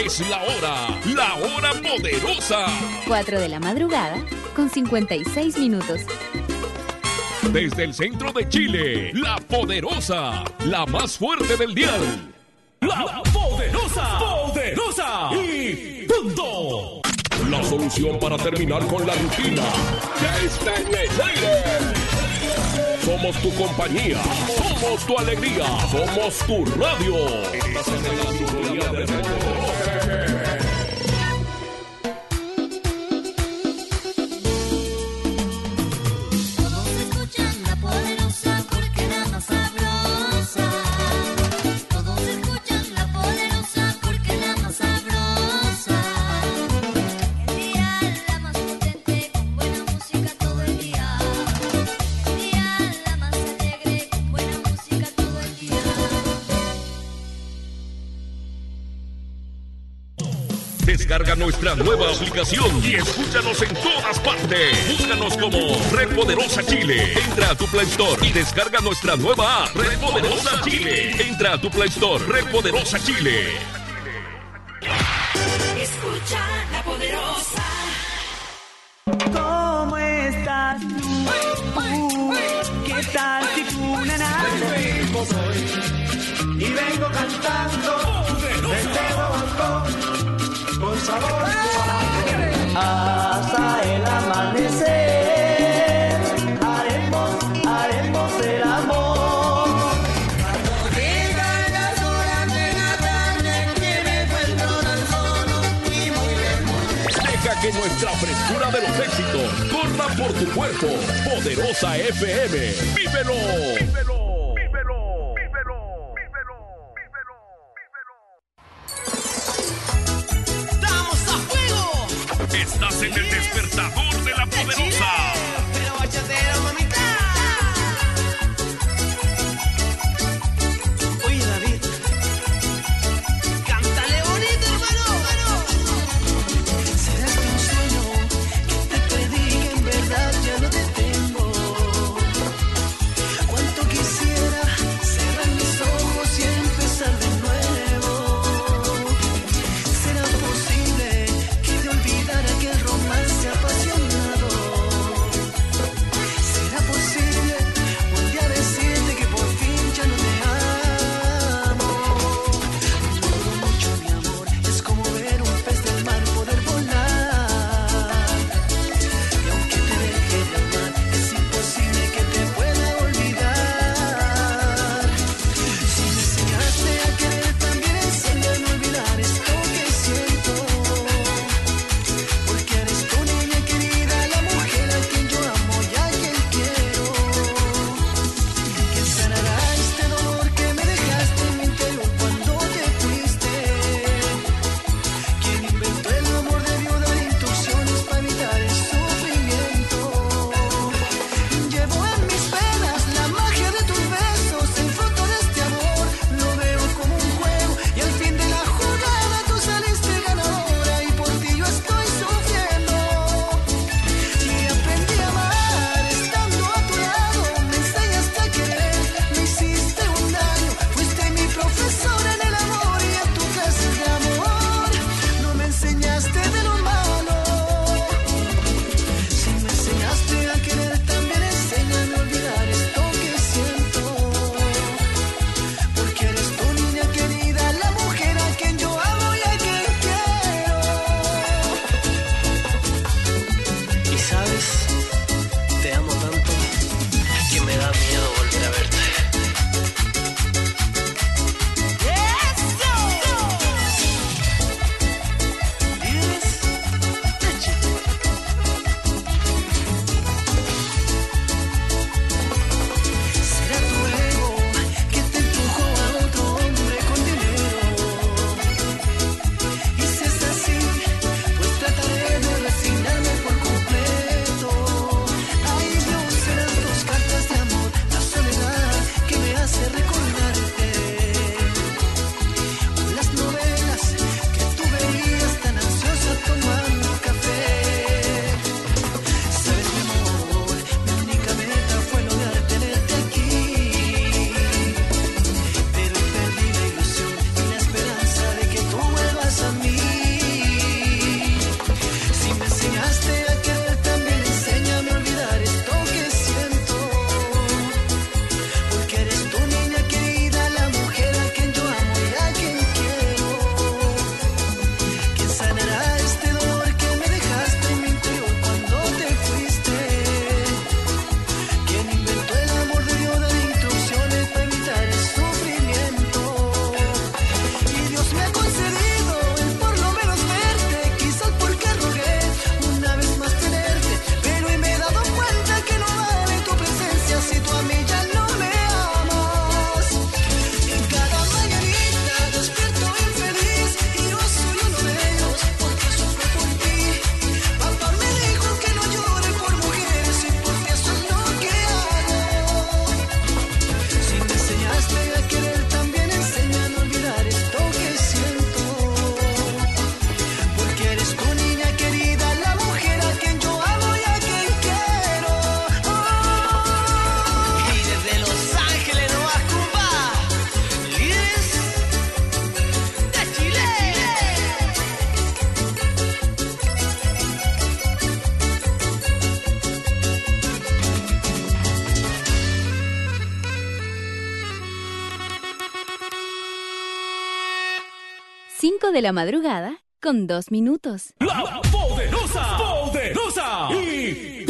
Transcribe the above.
Es la hora poderosa. 4 de la madrugada con 56 minutos. Desde el centro de Chile, la poderosa, la más fuerte del dial. La poderosa, poderosa y punto. La solución para terminar con la rutina ya está en el aire. Somos tu compañía, somos tu alegría, somos tu radio. Estás en la sintonía de Descarga nuestra nueva aplicación y escúchanos en todas partes. Búscanos como Red Poderosa Chile. Entra a tu Play Store y descarga nuestra nueva app, Red Poderosa Chile. Entra a tu Play Store, Red Poderosa Chile. Escucha La Poderosa. ¿Cómo estás tú? ¿Qué tal si tú, nena? Yo soy y vengo cantando desde Bogotá. Con sabor hasta el amanecer haremos el amor. Cuando llegan las horas de la tarde que me encuentro tan solo y muy lejos. Deja que nuestra frescura de los éxitos corra por tu cuerpo. Poderosa FM. ¡Vívelo! Estás en el despertador de la poderosa. Pero bachatero, mamita. Oye, David, Cántale bonito, hermano. será que un sueño que te pedí que en verdad ya no te tengo. Cuánto quisiera cerrar mis ojos y empezar de nuevo. ¿Será posible que te olvidara aquel romance apasionado? 5 de la madrugada con 2 minutos. La Poderosa. Poderosa. Y